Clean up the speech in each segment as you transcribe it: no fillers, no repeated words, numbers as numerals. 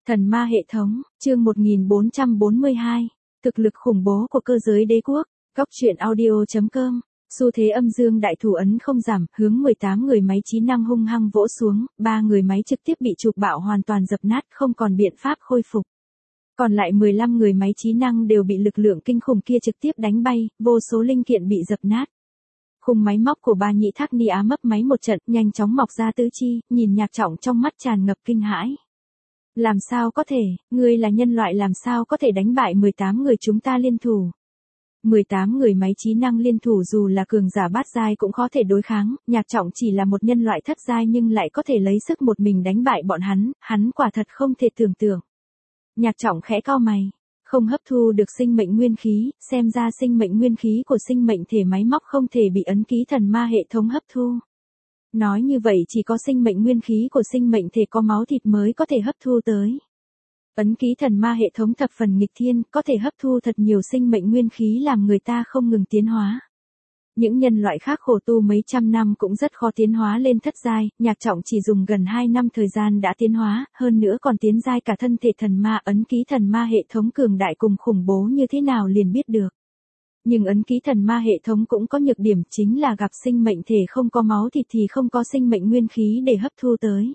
Thần ma hệ thống, chương 1442, thực lực khủng bố của cơ giới đế quốc, góc truyện audio.com, xu thế âm dương đại thủ ấn không giảm, hướng 18 người máy trí năng hung hăng vỗ xuống, 3 người máy trực tiếp bị trục bạo hoàn toàn dập nát, không còn biện pháp khôi phục. Còn lại 15 người máy trí năng đều bị lực lượng kinh khủng kia trực tiếp đánh bay, vô số linh kiện bị dập nát. Khung máy móc của Ba Nhĩ Thác Ni Á mấp máy một trận, nhanh chóng mọc ra tứ chi, nhìn Nhạc Trọng trong mắt tràn ngập kinh hãi. Làm sao có thể, ngươi là nhân loại làm sao có thể đánh bại 18 người chúng ta liên thủ. 18 người máy trí năng liên thủ dù là cường giả bát giai cũng có thể đối kháng, Nhạc Trọng chỉ là một nhân loại thất giai nhưng lại có thể lấy sức một mình đánh bại bọn hắn quả thật không thể tưởng tượng. Nhạc Trọng khẽ cau mày, không hấp thu được sinh mệnh nguyên khí, xem ra sinh mệnh nguyên khí của sinh mệnh thể máy móc không thể bị ấn ký thần ma hệ thống hấp thu. Nói như vậy chỉ có sinh mệnh nguyên khí của sinh mệnh thể có máu thịt mới có thể hấp thu tới. Ấn ký thần ma hệ thống thập phần nghịch thiên, có thể hấp thu thật nhiều sinh mệnh nguyên khí làm người ta không ngừng tiến hóa. Những nhân loại khác khổ tu mấy trăm năm cũng rất khó tiến hóa lên thất giai, Nhạc Trọng chỉ dùng gần 2 năm thời gian đã tiến hóa, hơn nữa còn tiến giai cả thân thể thần ma. Ấn ký thần ma hệ thống cường đại cùng khủng bố như thế nào liền biết được. Nhưng ấn ký thần ma hệ thống cũng có nhược điểm, chính là gặp sinh mệnh thể không có máu thịt thì không có sinh mệnh nguyên khí để hấp thu tới.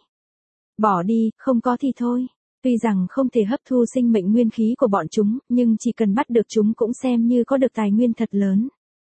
Bỏ đi, không có thì thôi. Tuy rằng không thể hấp thu sinh mệnh nguyên khí của bọn chúng, nhưng chỉ cần bắt được chúng cũng xem như có được tài nguyên thật lớn.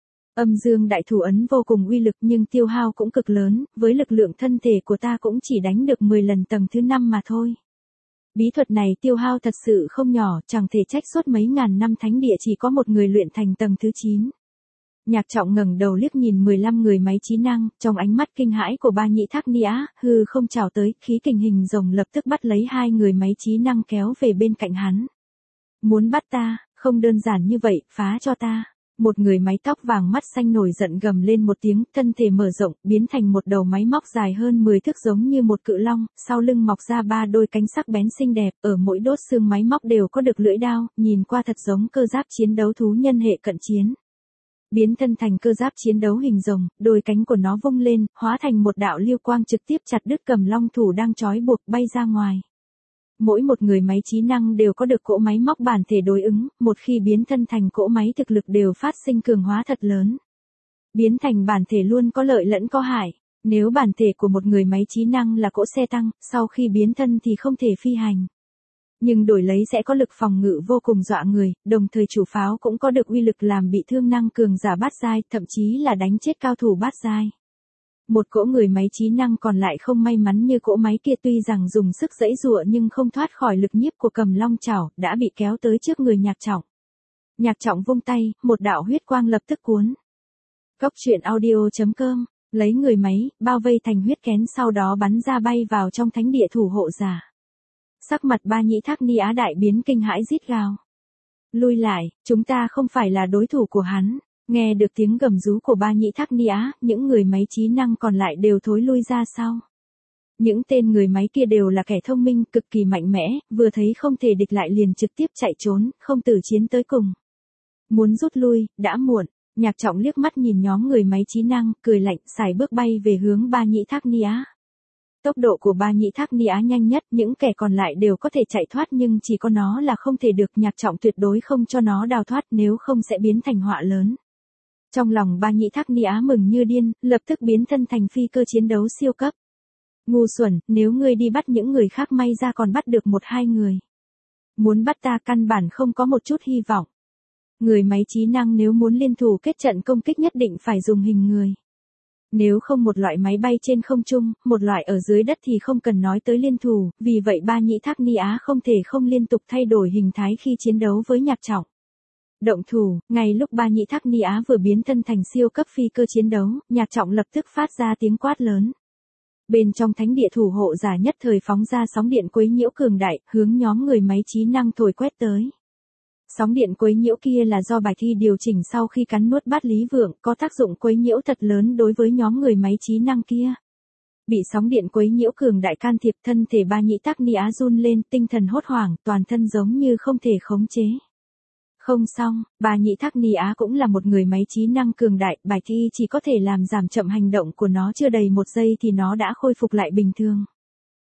Âm dương đại thủ ấn vô cùng uy lực nhưng tiêu hao cũng cực lớn, với lực lượng thân thể của ta cũng chỉ đánh được 10 lần tầng thứ 5 mà thôi. Bí thuật này tiêu hao thật sự không nhỏ, chẳng thể trách suốt mấy ngàn năm thánh địa chỉ có một người luyện thành tầng thứ 9. Nhạc Trọng ngẩng đầu liếc nhìn 15 người máy trí năng, trong ánh mắt kinh hãi của Ba Nhĩ Thác Ni Á, hư không chào tới, khí kình hình rồng lập tức bắt lấy 2 người máy trí năng kéo về bên cạnh hắn. Muốn bắt ta, không đơn giản như vậy, phá cho ta. Một người máy tóc vàng mắt xanh nổi giận gầm lên một tiếng, thân thể mở rộng, biến thành một đầu máy móc dài hơn 10 thước giống như một cự long, sau lưng mọc ra 3 đôi cánh sắc bén xinh đẹp, ở mỗi đốt xương máy móc đều có được lưỡi đao, nhìn qua thật giống cơ giáp chiến đấu thú nhân hệ cận chiến. Biến thân thành cơ giáp chiến đấu hình rồng, đôi cánh của nó vung lên, hóa thành một đạo lưu quang trực tiếp chặt đứt cầm long thủ đang trói buộc bay ra ngoài. Mỗi một người máy trí năng đều có được cỗ máy móc bản thể đối ứng, một khi biến thân thành cỗ máy thực lực đều phát sinh cường hóa thật lớn. Biến thành bản thể luôn có lợi lẫn có hại, nếu bản thể của một người máy trí năng là cỗ xe tăng, sau khi biến thân thì không thể phi hành. Nhưng đổi lấy sẽ có lực phòng ngự vô cùng dọa người, đồng thời chủ pháo cũng có được uy lực làm bị thương năng cường giả bát giai, thậm chí là đánh chết cao thủ bát giai. Một cỗ người máy trí năng còn lại không may mắn như cỗ máy kia, tuy rằng dùng sức giãy giụa nhưng không thoát khỏi lực nhiếp của cầm long chảo, đã bị kéo tới trước người Nhạc Trọng. Nhạc Trọng vung tay, một đạo huyết quang lập tức cuốn. Góc truyện audio.com, lấy người máy, bao vây thành huyết kén sau đó bắn ra bay vào trong thánh địa thủ hộ giả. Sắc mặt Ba Nhĩ Thác Ni Á đại biến kinh hãi rít gào. Lui lại, chúng ta không phải là đối thủ của hắn. Nghe được tiếng gầm rú của Ba Nhĩ Thác Ni Á, những người máy trí năng còn lại đều thối lui ra sau. Những tên người máy kia đều là kẻ thông minh, cực kỳ mạnh mẽ, vừa thấy không thể địch lại liền trực tiếp chạy trốn, không tử chiến tới cùng. Muốn rút lui, đã muộn. Nhạc Trọng liếc mắt nhìn nhóm người máy trí năng, cười lạnh, sải bước bay về hướng Ba Nhĩ Thác Ni Á. Tốc độ của Ba Nhĩ Thác Ni Á nhanh nhất, những kẻ còn lại đều có thể chạy thoát nhưng chỉ có nó là không thể được. Nhạc Trọng tuyệt đối không cho nó đào thoát, nếu không sẽ biến thành họa lớn. Trong lòng Ba Nhĩ Thác Ni Á mừng như điên, lập tức biến thân thành phi cơ chiến đấu siêu cấp. Ngu xuẩn, nếu ngươi đi bắt những người khác may ra còn bắt được 1-2 người. Muốn bắt ta căn bản không có một chút hy vọng. Người máy trí năng nếu muốn liên thủ kết trận công kích nhất định phải dùng hình người. Nếu không một loại máy bay trên không trung, một loại ở dưới đất thì không cần nói tới liên thủ, vì vậy Ba Nhĩ Thác Ni Á không thể không liên tục thay đổi hình thái khi chiến đấu với Nhạc Trọng. Động thủ, ngay lúc Ba Nhĩ Thác Ni Á vừa biến thân thành siêu cấp phi cơ chiến đấu, Nhạc Trọng lập tức phát ra tiếng quát lớn. Bên trong thánh địa thủ hộ giả nhất thời phóng ra sóng điện quấy nhiễu cường đại, hướng nhóm người máy trí năng thổi quét tới. Sóng điện quấy nhiễu kia là do bài thi điều chỉnh sau khi cắn nuốt bát lý vượng, có tác dụng quấy nhiễu thật lớn đối với nhóm người máy trí năng kia. Bị sóng điện quấy nhiễu cường đại can thiệp, thân thể Ba Nhĩ Thác Ni Á run lên, tinh thần hốt hoảng, toàn thân giống như không thể khống chế. Không xong, Ba Nhĩ Thác Ni Á cũng là một người máy trí năng cường đại, bài thi chỉ có thể làm giảm chậm hành động của nó chưa đầy 1 giây thì nó đã khôi phục lại bình thường.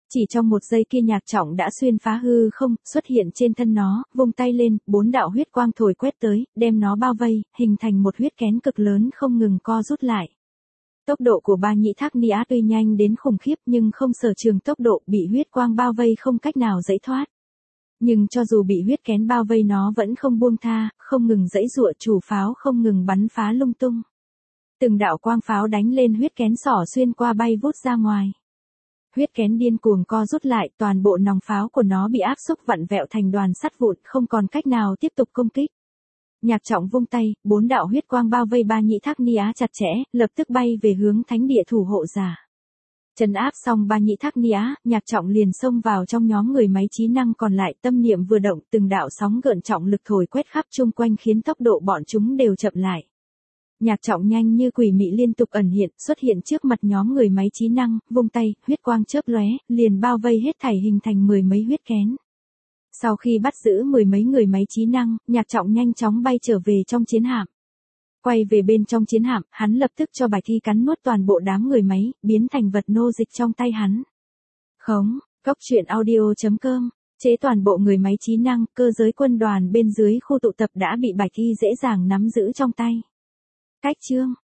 Chỉ trong một giây kia Nhạc Trọng đã xuyên phá hư không, xuất hiện trên thân nó, vung tay lên, 4 đạo huyết quang thổi quét tới, đem nó bao vây, hình thành một huyết kén cực lớn không ngừng co rút lại. Tốc độ của Ba Nhĩ Thác Ni Á tuy nhanh đến khủng khiếp nhưng không sở trường tốc độ, bị huyết quang bao vây không cách nào giãy thoát. Nhưng cho dù bị huyết kén bao vây nó vẫn không buông tha, không ngừng giãy giụa, chủ pháo không ngừng bắn phá lung tung. Từng đạo quang pháo đánh lên huyết kén xỏ xuyên qua bay vút ra ngoài. Huyết kén điên cuồng co rút lại, toàn bộ nòng pháo của nó bị áp xúc vặn vẹo thành đoàn sắt vụn, không còn cách nào tiếp tục công kích. Nhạc Trọng vung tay, 4 đạo huyết quang bao vây Ba Nhĩ Thác Ni Á chặt chẽ, lập tức bay về hướng thánh địa thủ hộ giả. Trấn áp xong Ba Nhĩ Thác Ni Á, Nhạc Trọng liền xông vào trong nhóm người máy trí năng còn lại, tâm niệm vừa động, từng đạo sóng gợn trọng lực thổi quét khắp chung quanh khiến tốc độ bọn chúng đều chậm lại. Nhạc Trọng nhanh như quỷ mị liên tục ẩn hiện, xuất hiện trước mặt nhóm người máy trí năng, vung tay, huyết quang chớp lóe, liền bao vây hết thảy hình thành 10 mấy huyết kén. Sau khi bắt giữ 10 mấy người máy trí năng, Nhạc Trọng nhanh chóng bay trở về trong chiến hạm. Quay về bên trong chiến hạm, hắn lập tức cho Bạch Thi cắn nuốt toàn bộ đám người máy, biến thành vật nô dịch trong tay hắn. Khống, Cốc.audio.com, chế toàn bộ người máy trí năng, cơ giới quân đoàn bên dưới khu tụ tập đã bị Bạch Thi dễ dàng nắm giữ trong tay. Cách chương